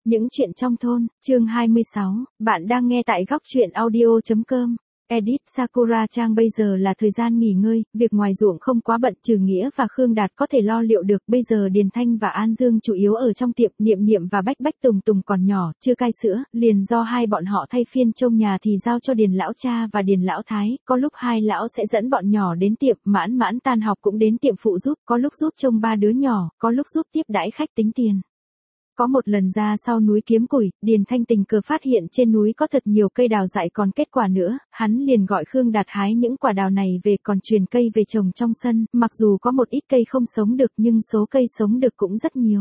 Những chuyện trong thôn, chương 26, bạn đang nghe tại góc truyện audio.com. Edit Sakura Trang bây giờ là thời gian nghỉ ngơi, việc ngoài ruộng không quá bận, Trừ Nghĩa và Khương Đạt có thể lo liệu được. Bây giờ Điền Thanh và An Dương chủ yếu ở trong tiệm, Niệm Niệm và Bách Bách Tùng Tùng còn nhỏ, chưa cai sữa, liền do hai bọn họ thay phiên trông nhà thì giao cho Điền Lão Cha và Điền Lão Thái. Có lúc hai lão sẽ dẫn bọn nhỏ đến tiệm, Mãn Mãn tan học cũng đến tiệm phụ giúp, có lúc giúp trông ba đứa nhỏ, có lúc giúp tiếp đãi khách tính tiền. Có một lần ra sau núi kiếm củi, Điền Thanh tình cờ phát hiện trên núi có thật nhiều cây đào dại còn kết quả nữa, hắn liền gọi Khương Đạt hái những quả đào này về còn truyền cây về trồng trong sân, mặc dù có một ít cây không sống được nhưng số cây sống được cũng rất nhiều.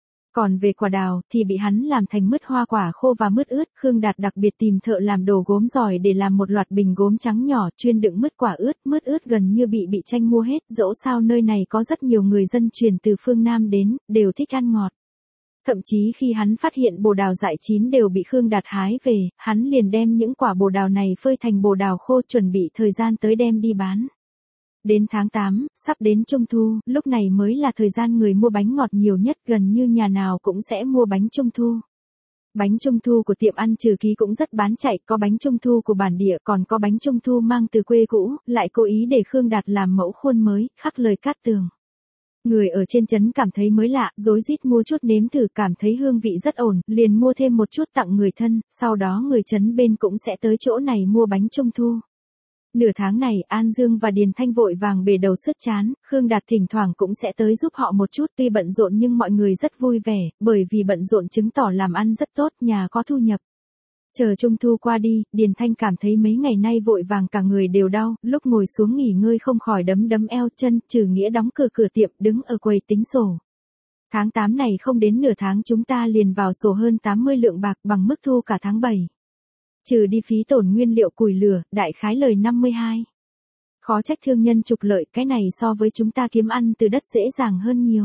Còn về quả đào thì bị hắn làm thành mứt hoa quả khô và mứt ướt, Khương Đạt đặc biệt tìm thợ làm đồ gốm giỏi để làm một loạt bình gốm trắng nhỏ chuyên đựng mứt quả ướt, mứt ướt gần như bị tranh mua hết, dẫu sao nơi này có rất nhiều người dân truyền từ phương Nam đến, đều thích ăn ngọt. Thậm chí khi hắn phát hiện bồ đào dại chín đều bị Khương Đạt hái về, hắn liền đem những quả bồ đào này phơi thành bồ đào khô chuẩn bị thời gian tới đem đi bán. Đến tháng 8, sắp đến Trung Thu, lúc này mới là thời gian người mua bánh ngọt nhiều nhất, gần như nhà nào cũng sẽ mua bánh Trung Thu. Bánh Trung Thu của tiệm ăn Trừ Ký cũng rất bán chạy, có bánh Trung Thu của bản địa, còn có bánh Trung Thu mang từ quê cũ, lại cố ý để Khương Đạt làm mẫu khuôn mới, khắc lời cát tường. Người ở trên trấn cảm thấy mới lạ, rối rít mua chút nếm thử, cảm thấy hương vị rất ổn, liền mua thêm một chút tặng người thân, sau đó người trấn bên cũng sẽ tới chỗ này mua bánh Trung Thu. Nửa tháng này, An Dương và Điền Thanh vội vàng bề đầu sứt chán, Khương Đạt thỉnh thoảng cũng sẽ tới giúp họ một chút, tuy bận rộn nhưng mọi người rất vui vẻ, bởi vì bận rộn chứng tỏ làm ăn rất tốt, nhà có thu nhập. Chờ Trung Thu qua đi, Điền Thanh cảm thấy mấy ngày nay vội vàng cả người đều đau, lúc ngồi xuống nghỉ ngơi không khỏi đấm eo chân, Trừ Nghĩa đóng cửa tiệm, đứng ở quầy tính sổ. Tháng 8 này không đến nửa tháng chúng ta liền vào sổ hơn 80 lượng bạc, bằng mức thu cả tháng 7. Trừ đi phí tổn nguyên liệu củi lửa, đại khái lời 52. Khó trách thương nhân trục lợi, cái này so với chúng ta kiếm ăn từ đất dễ dàng hơn nhiều.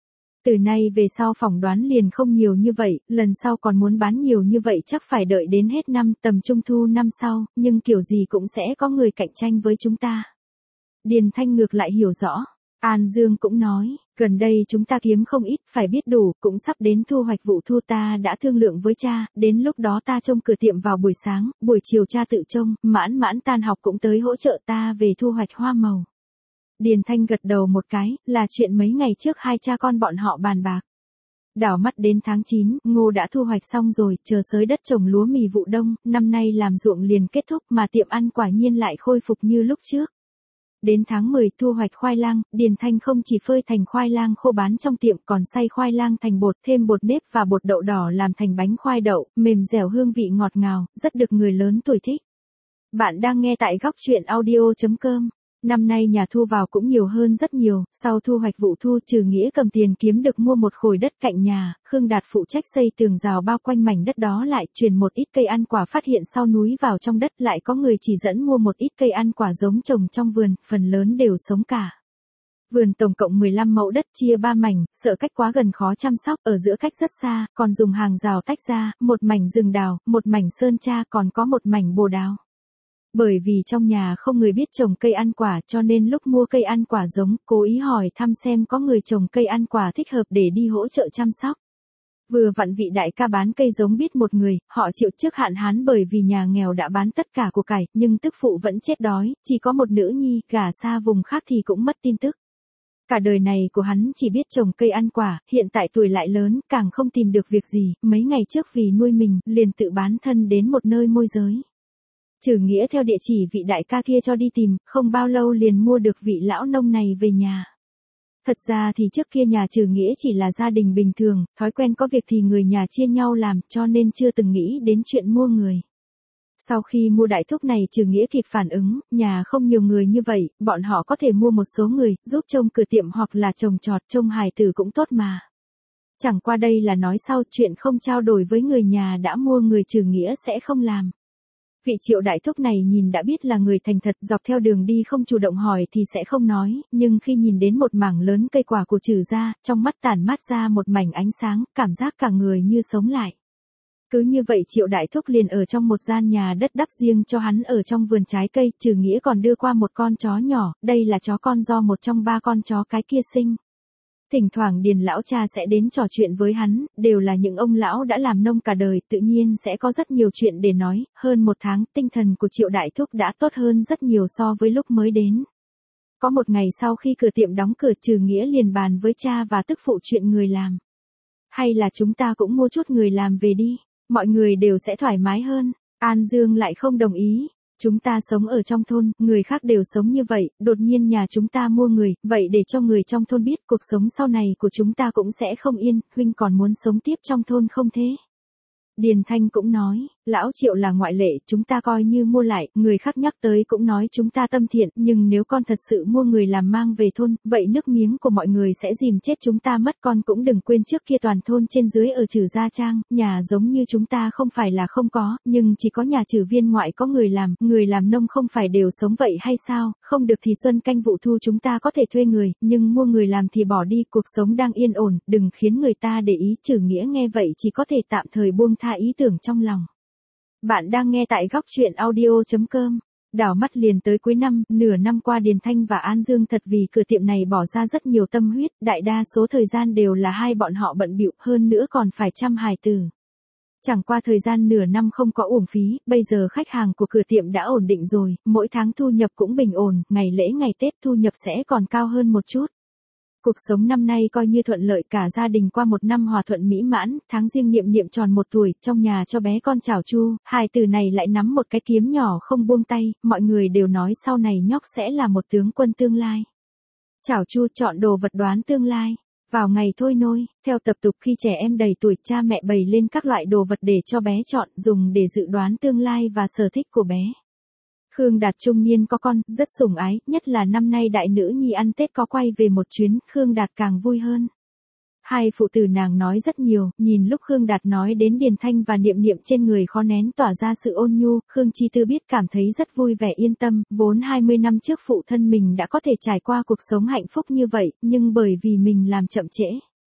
Từ nay về sau phỏng đoán liền không nhiều như vậy, lần sau còn muốn bán nhiều như vậy chắc phải đợi đến hết năm, tầm Trung Thu năm sau, nhưng kiểu gì cũng sẽ có người cạnh tranh với chúng ta. Điền Thanh ngược lại hiểu rõ. An Dương cũng nói, gần đây chúng ta kiếm không ít, phải biết đủ, cũng sắp đến thu hoạch vụ thu, ta đã thương lượng với cha, đến lúc đó ta trông cửa tiệm vào buổi sáng, buổi chiều cha tự trông, Mãn Mãn tan học cũng tới hỗ trợ ta về thu hoạch hoa màu. Điền Thanh gật đầu một cái, là chuyện mấy ngày trước hai cha con bọn họ bàn bạc. Đảo mắt đến tháng 9, ngô đã thu hoạch xong rồi, chờ xới đất trồng lúa mì vụ đông, năm nay làm ruộng liền kết thúc mà tiệm ăn quả nhiên lại khôi phục như lúc trước. Đến tháng 10 thu hoạch khoai lang, Điền Thanh không chỉ phơi thành khoai lang khô bán trong tiệm còn xay khoai lang thành bột, thêm bột nếp và bột đậu đỏ làm thành bánh khoai đậu, mềm dẻo hương vị ngọt ngào, rất được người lớn tuổi thích. Bạn đang nghe tại góc truyện audio.com. Năm nay nhà thu vào cũng nhiều hơn rất nhiều, sau thu hoạch vụ thu, Trừ Nghĩa cầm tiền kiếm được mua một khối đất cạnh nhà, Khương Đạt phụ trách xây tường rào bao quanh mảnh đất đó lại, chuyển một ít cây ăn quả phát hiện sau núi vào trong đất, lại có người chỉ dẫn mua một ít cây ăn quả giống trồng trong vườn, phần lớn đều sống cả. Vườn tổng cộng 15 mẫu đất chia 3 mảnh, sợ cách quá gần khó chăm sóc, ở giữa cách rất xa, còn dùng hàng rào tách ra, một mảnh rừng đào, một mảnh sơn tra, còn có một mảnh bồ đào. Bởi vì trong nhà không người biết trồng cây ăn quả cho nên lúc mua cây ăn quả giống, cố ý hỏi thăm xem có người trồng cây ăn quả thích hợp để đi hỗ trợ chăm sóc. Vừa vặn vị đại ca bán cây giống biết một người, họ chịu trước hạn hán bởi vì nhà nghèo đã bán tất cả của cải, nhưng tức phụ vẫn chết đói, chỉ có một nữ nhi, gả xa vùng khác thì cũng mất tin tức. Cả đời này của hắn chỉ biết trồng cây ăn quả, hiện tại tuổi lại lớn, càng không tìm được việc gì, mấy ngày trước vì nuôi mình, liền tự bán thân đến một nơi môi giới. Trừ Nghĩa theo địa chỉ vị đại ca kia cho đi tìm, không bao lâu liền mua được vị lão nông này về nhà. Thật ra thì trước kia nhà Trừ Nghĩa chỉ là gia đình bình thường, thói quen có việc thì người nhà chia nhau làm, cho nên chưa từng nghĩ đến chuyện mua người. Sau khi mua đại thúc này Trừ Nghĩa kịp phản ứng, nhà không nhiều người như vậy, bọn họ có thể mua một số người, giúp trông cửa tiệm hoặc là trồng trọt, trông hài tử cũng tốt mà. Chẳng qua đây là nói sau, chuyện không trao đổi với người nhà đã mua người Trừ Nghĩa sẽ không làm. Vị Triệu đại thúc này nhìn đã biết là người thành thật, dọc theo đường đi không chủ động hỏi thì sẽ không nói, nhưng khi nhìn đến một mảng lớn cây quả của Trừ gia, trong mắt tản mát ra một mảnh ánh sáng, cảm giác cả người như sống lại. Cứ như vậy Triệu đại thúc liền ở trong một gian nhà đất đắp riêng cho hắn ở trong vườn trái cây, Trừ Nghĩa còn đưa qua một con chó nhỏ, đây là chó con do một trong 3 con chó cái kia sinh. Thỉnh thoảng Điền lão cha sẽ đến trò chuyện với hắn, đều là những ông lão đã làm nông cả đời, tự nhiên sẽ có rất nhiều chuyện để nói. Hơn một tháng, tinh thần của Triệu Đại Thúc đã tốt hơn rất nhiều so với lúc mới đến. Có một ngày sau khi cửa tiệm đóng cửa, Trừ Nghĩa liền bàn với cha và tức phụ chuyện người làm. Hay là chúng ta cũng mua chút người làm về đi, mọi người đều sẽ thoải mái hơn. An Dương lại không đồng ý. Chúng ta sống ở trong thôn, người khác đều sống như vậy, đột nhiên nhà chúng ta mua người, vậy để cho người trong thôn biết cuộc sống sau này của chúng ta cũng sẽ không yên, huynh còn muốn sống tiếp trong thôn không thế? Điền Thanh cũng nói, lão Triệu là ngoại lệ, chúng ta coi như mua lại, người khác nhắc tới cũng nói chúng ta tâm thiện, nhưng nếu con thật sự mua người làm mang về thôn, vậy nước miếng của mọi người sẽ dìm chết chúng ta mất. Con cũng đừng quên trước kia toàn thôn trên dưới ở Trừ Gia Trang, nhà giống như chúng ta không phải là không có, nhưng chỉ có nhà Trừ viên ngoại có người làm nông không phải đều sống vậy hay sao? Không được thì xuân canh vụ thu chúng ta có thể thuê người, nhưng mua người làm thì bỏ đi, cuộc sống đang yên ổn, đừng khiến người ta để ý. Trừ Nghĩa nghe vậy chỉ có thể tạm thời buông tha ý tưởng trong lòng. Bạn đang nghe tại góc chuyện audio.com. Đảo mắt liền tới cuối năm, nửa năm qua Điền Thanh và An Dương thật vì cửa tiệm này bỏ ra rất nhiều tâm huyết, đại đa số thời gian đều là hai bọn họ bận bịu, hơn nữa còn phải chăm hài tử. Chẳng qua thời gian nửa năm không có uổng phí, bây giờ khách hàng của cửa tiệm đã ổn định rồi, mỗi tháng thu nhập cũng bình ổn, ngày lễ ngày Tết thu nhập sẽ còn cao hơn một chút. Cuộc sống năm nay coi như thuận lợi, cả gia đình qua một năm hòa thuận mỹ mãn. Tháng Giêng Niệm Niệm tròn 1 tuổi, trong nhà cho bé con chảo chu, hài tử này lại nắm một cái kiếm nhỏ không buông tay, mọi người đều nói sau này nhóc sẽ là một tướng quân tương lai. Chảo chu chọn đồ vật đoán tương lai. Vào ngày thôi nôi, theo tập tục khi trẻ em đầy tuổi, cha mẹ bày lên các loại đồ vật để cho bé chọn, dùng để dự đoán tương lai và sở thích của bé. Khương Đạt trung niên có con, rất sủng ái, nhất là năm nay đại nữ nhi ăn Tết có quay về một chuyến, Khương Đạt càng vui hơn. Hai phụ tử nàng nói rất nhiều, nhìn lúc Khương Đạt nói đến Điền Thanh và Niệm Niệm trên người khó nén tỏa ra sự ôn nhu, Khương Chi Tư biết cảm thấy rất vui vẻ yên tâm, vốn 20 năm trước phụ thân mình đã có thể trải qua cuộc sống hạnh phúc như vậy, nhưng bởi vì mình làm chậm trễ.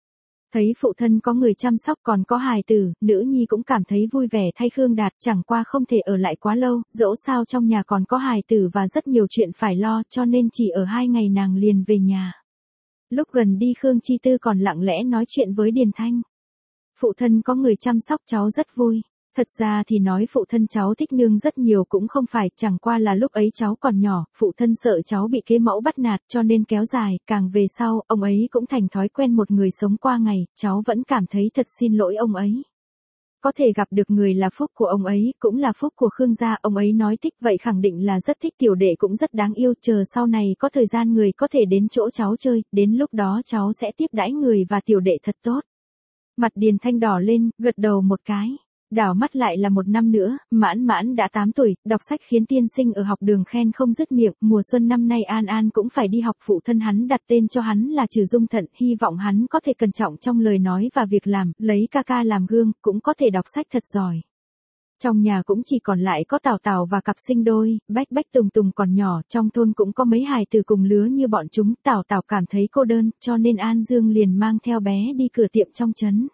Thấy phụ thân có người chăm sóc còn có hài tử, nữ nhi cũng cảm thấy vui vẻ thay Khương Đạt, chẳng qua không thể ở lại quá lâu, dẫu sao trong nhà còn có hài tử và rất nhiều chuyện phải lo, cho nên chỉ ở 2 ngày nàng liền về nhà. Lúc gần đi Khương Chi Tư còn lặng lẽ nói chuyện với Điền Thanh. Phụ thân có người chăm sóc cháu rất vui. Thật ra thì nói phụ thân cháu thích nương rất nhiều cũng không phải, chẳng qua là lúc ấy cháu còn nhỏ, phụ thân sợ cháu bị kế mẫu bắt nạt cho nên kéo dài, càng về sau, ông ấy cũng thành thói quen một người sống qua ngày, cháu vẫn cảm thấy thật xin lỗi ông ấy. Có thể gặp được người là phúc của ông ấy, cũng là phúc của Khương gia, ông ấy nói thích vậy khẳng định là rất thích, tiểu đệ cũng rất đáng yêu, chờ sau này có thời gian người có thể đến chỗ cháu chơi, đến lúc đó cháu sẽ tiếp đãi người và tiểu đệ thật tốt. Mặt Điền Thanh đỏ lên, gật đầu một cái. Đảo mắt lại là một năm nữa, Mãn Mãn đã 8 tuổi, đọc sách khiến tiên sinh ở học đường khen không dứt miệng, mùa xuân năm nay An An cũng phải đi học, phụ thân hắn đặt tên cho hắn là Trừ Dung Thận, hy vọng hắn có thể cẩn trọng trong lời nói và việc làm, lấy ca ca làm gương, cũng có thể đọc sách thật giỏi. Trong nhà cũng chỉ còn lại có Tào Tào và cặp sinh đôi, Bách Bách Tùng Tùng còn nhỏ, trong thôn cũng có mấy hài tử cùng lứa như bọn chúng, Tào Tào cảm thấy cô đơn, cho nên An Dương liền mang theo bé đi cửa tiệm trong trấn.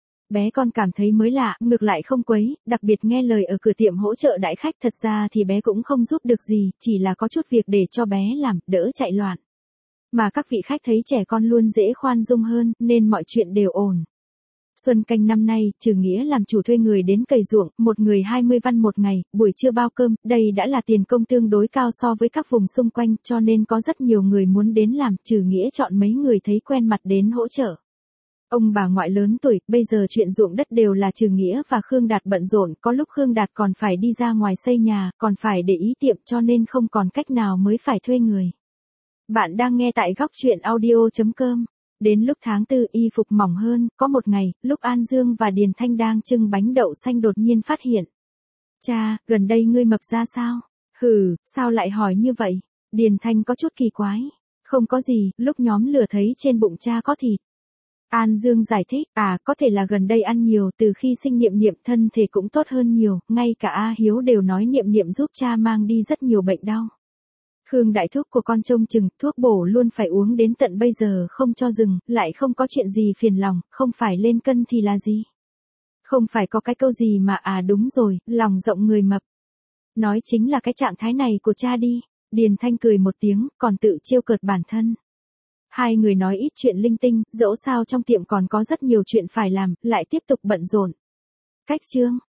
Bé con cảm thấy mới lạ, ngược lại không quấy, đặc biệt nghe lời ở cửa tiệm hỗ trợ đãi khách, thật ra thì bé cũng không giúp được gì, chỉ là có chút việc để cho bé làm, đỡ chạy loạn. Mà các vị khách thấy trẻ con luôn dễ khoan dung hơn, nên mọi chuyện đều ổn. Xuân canh năm nay, Trừ Nghĩa làm chủ thuê người đến cày ruộng, một người 20 văn một ngày, buổi trưa bao cơm, đây đã là tiền công tương đối cao so với các vùng xung quanh, cho nên có rất nhiều người muốn đến làm, Trừ Nghĩa chọn mấy người thấy quen mặt đến hỗ trợ. Ông bà ngoại lớn tuổi, bây giờ chuyện ruộng đất đều là Trừ Nghĩa và Khương Đạt bận rộn, có lúc Khương Đạt còn phải đi ra ngoài xây nhà, còn phải để ý tiệm cho nên không còn cách nào mới phải thuê người. Bạn đang nghe tại góc chuyện audio.com. Đến lúc tháng 4 y phục mỏng hơn, có một ngày, lúc An Dương và Điền Thanh đang trưng bánh đậu xanh đột nhiên phát hiện. Cha, gần đây ngươi mập ra sao? Hừ, sao lại hỏi như vậy? Điền Thanh có chút kỳ quái. Không có gì, lúc nhóm lửa thấy trên bụng cha có thịt. An Dương giải thích, có thể là gần đây ăn nhiều, từ khi sinh Niệm Niệm thân thể cũng tốt hơn nhiều, ngay cả A Hiếu đều nói Niệm Niệm giúp cha mang đi rất nhiều bệnh đau. Khương đại thúc của con trông chừng, thuốc bổ luôn phải uống đến tận bây giờ không cho dừng, lại không có chuyện gì phiền lòng, không phải lên cân thì là gì? Không phải có cái câu gì mà đúng rồi, lòng rộng người mập. Nói chính là cái trạng thái này của cha đi. Điền Thanh cười một tiếng, còn tự trêu cợt bản thân. Hai người nói ít chuyện linh tinh, dẫu sao trong tiệm còn có rất nhiều chuyện phải làm, lại tiếp tục bận rộn. Cách chương